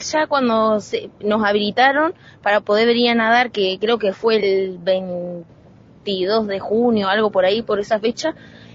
ya cuando nos habilitaron para poder venir a nadar, que creo que fue el 22 de junio, algo por ahí, por esa fecha,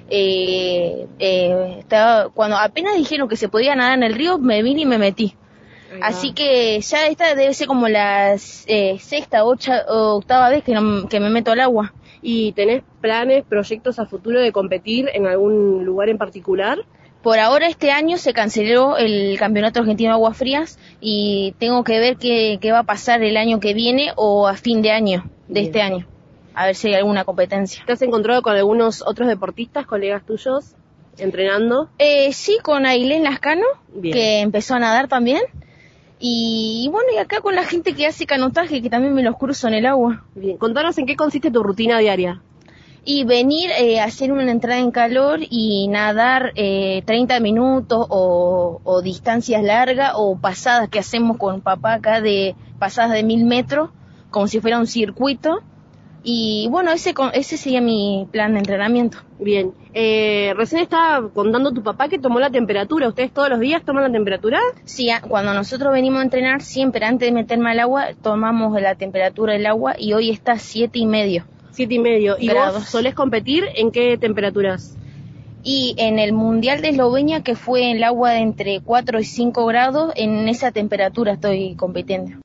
cuando apenas dijeron que se podía nadar en el río, me vine y me metí. Así que ya esta debe ser como la sexta o octava vez que me meto al agua. ¿Y tenés planes, proyectos a futuro de competir en algún lugar en particular? Por ahora este año se canceló el Campeonato Argentino de Aguas Frías y tengo que ver qué va a pasar el año que viene o a fin de año, de este año. A ver si hay alguna competencia. ¿Te has encontrado con algunos otros deportistas, colegas tuyos, entrenando? Sí, con Ailén Lascano, que empezó a nadar también. Y bueno, y acá con la gente que hace canotaje, que también me los cruzo en el agua. Bien, contanos en qué consiste tu rutina diaria. Y venir a hacer una entrada en calor y nadar 30 minutos o distancias largas o pasadas que hacemos con papá acá de pasadas de 1000 metros, como si fuera un circuito. Y bueno, ese sería mi plan de entrenamiento. Bien, recién estaba contando tu papá que tomó la temperatura. ¿Ustedes todos los días toman la temperatura? Sí, cuando nosotros venimos a entrenar, siempre antes de meterme al agua, tomamos la temperatura del agua y hoy está 7,5. 7,5. ¿Y grados. vos solés competir en qué temperaturas? Y en el Mundial de Eslovenia, que fue el agua de entre 4 y 5 grados, en esa temperatura estoy compitiendo.